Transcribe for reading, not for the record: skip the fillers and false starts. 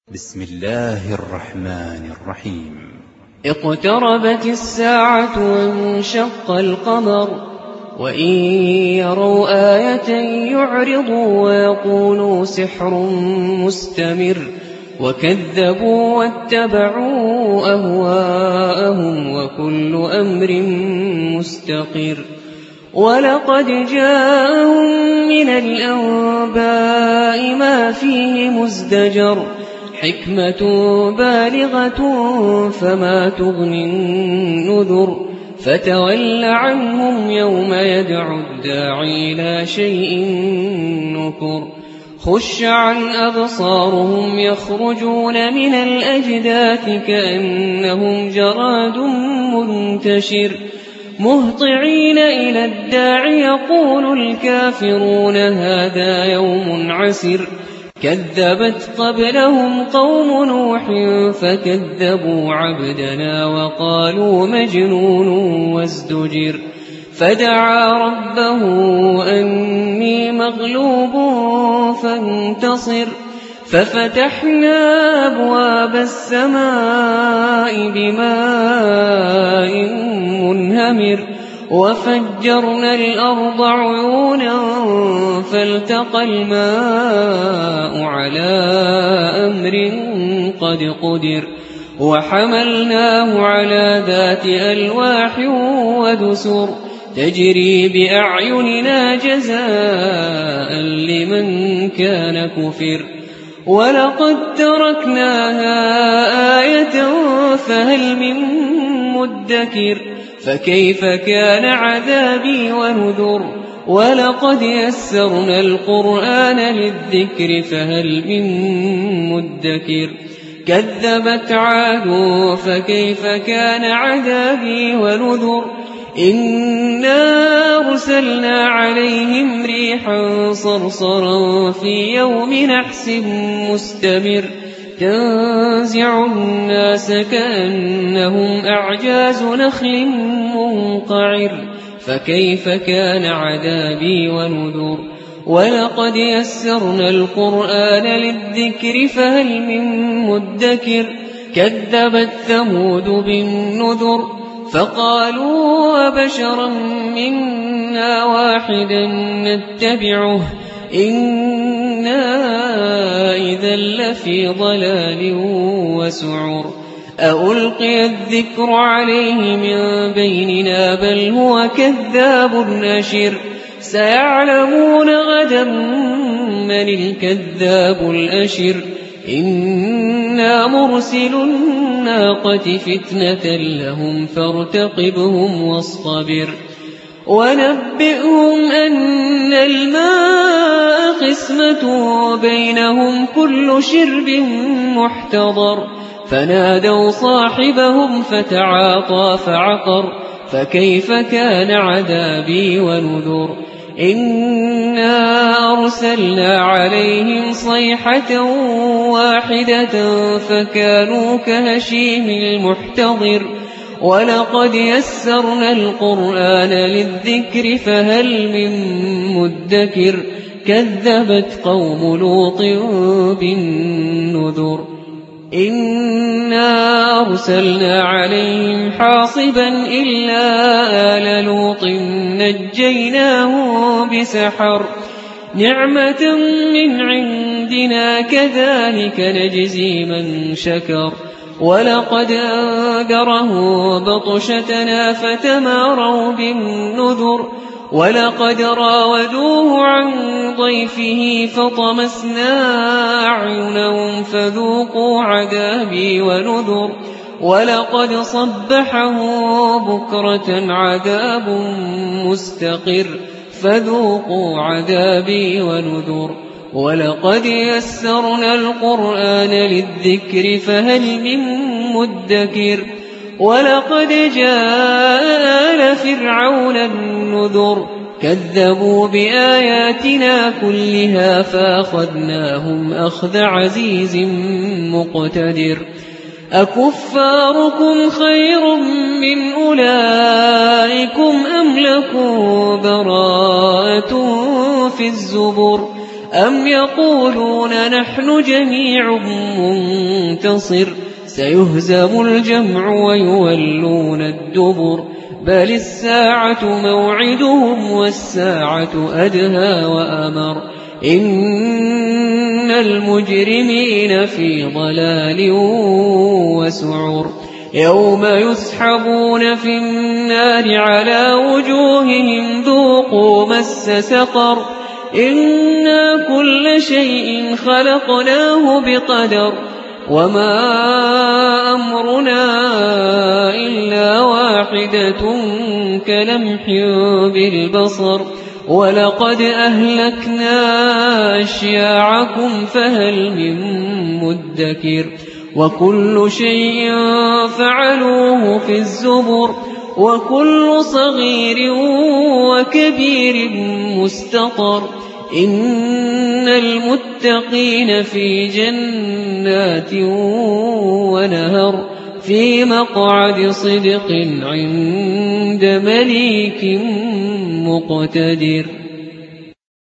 بسم الله الرحمن الرحيم. اقتربت الساعة وانشق القمر وإن يروا آية يعرضوا ويقولوا سحر مستمر وكذبوا واتبعوا أهواءهم وكل أمر مستقر. ولقد جاءهم من الأنباء ما فيه مزدجر حكمة بالغة فما تغني النذر. فتول عنهم يوم يدعو الداعي إلى شيء نكر. خش عن أبصارهم يخرجون من الأجداث كأنهم جراد منتشر مهطعين إلى الداع يقول الكافرون هذا يوم عسر. كذبت قبلهم قوم نوح فكذبوا عبدنا وقالوا مجنون وازدجر. فدعا ربه أني مغلوب فانتصر. ففتحنا أبواب السماء بماء منهمر وفجرنا الأرض عيونا فالتقى الماء على أمر قد قدر. وحملناه على ذات ألواح ودسر تجري بأعيننا جزاء لمن كان كفر. ولقد تركناها آية فهل من مدكر. فكيف كان عذابي ونذر. ولقد يسرنا القرآن للذكر فهل من مدكر. كذبت عاد فكيف كان عذابي ونذر. إنا أرسلنا عليهم ريحا صرصرا في يوم نحس مستمر تنزع الناس كأنهم أعجاز نخل منقعر. فكيف كان عذابي ونذر. ولقد يسرنا القرآن للذكر فهل من مدكر. كذبت ثمود بالنذر فقالوا أبشرا منا واحدا نتبعه إنا إذا لفي ضلال وسعر. ألقي الذكر عليه من بيننا بل هو كذاب أشر. سيعلمون غدا من الكذاب الأشر. إنا مرسل الناقة فتنة لهم فارتقبهم واصطبر. ونبئهم أن الماء قسمة بينهم كل شرب محتضر. فنادوا صاحبهم فتعاطى فعقر. فكيف كان عذابي ونذر. إنا أرسلنا عليهم صيحة واحدة فكانوا كهشيم المحتضر. ولقد يسرنا القرآن للذكر فهل من مدكر. كذبت قوم لوط بالنذر. إنا أرسلنا عليهم حاصبا إلا آل لوط نجيناهم بسحر نعمة من عندنا كذلك نجزي من شكر. ولقد أنذره بطشتنا فتماروا بالنذر. ولقد راودوه عن ضيفه فطمسنا أعينهم فذوقوا عذابي ونذر. ولقد صبحه بكرة عذاب مستقر فذوقوا عذابي ونذر. ولقد يسرنا القرآن للذكر فهل من مدكر. ولقد جاء آل فرعون النذر كذبوا بآياتنا كلها فأخذناهم أخذ عزيز مقتدر. أكفاركم خير من أولئكم أم لكم براءة في الزبر. أم يقولون نحن جميع منتصر سيهزم الجمع ويولون الدبر بل الساعة موعدهم والساعة أدهى وأمر إن المجرمين في ضلال وسعر يوم يسحبون في النار على وجوههم ذوقوا مس سقر إنا كل شيء خلقناه بقدر وما أمرنا إلا واحدة كلمح بالبصر ولقد أهلكنا أشياعكم فهل من مدكر وكل شيء فعلوه في الزبر وكل صغير وكبير مستطر إن المتقين في جنات ونهر في مقعد صدق عند مليك مقتدر.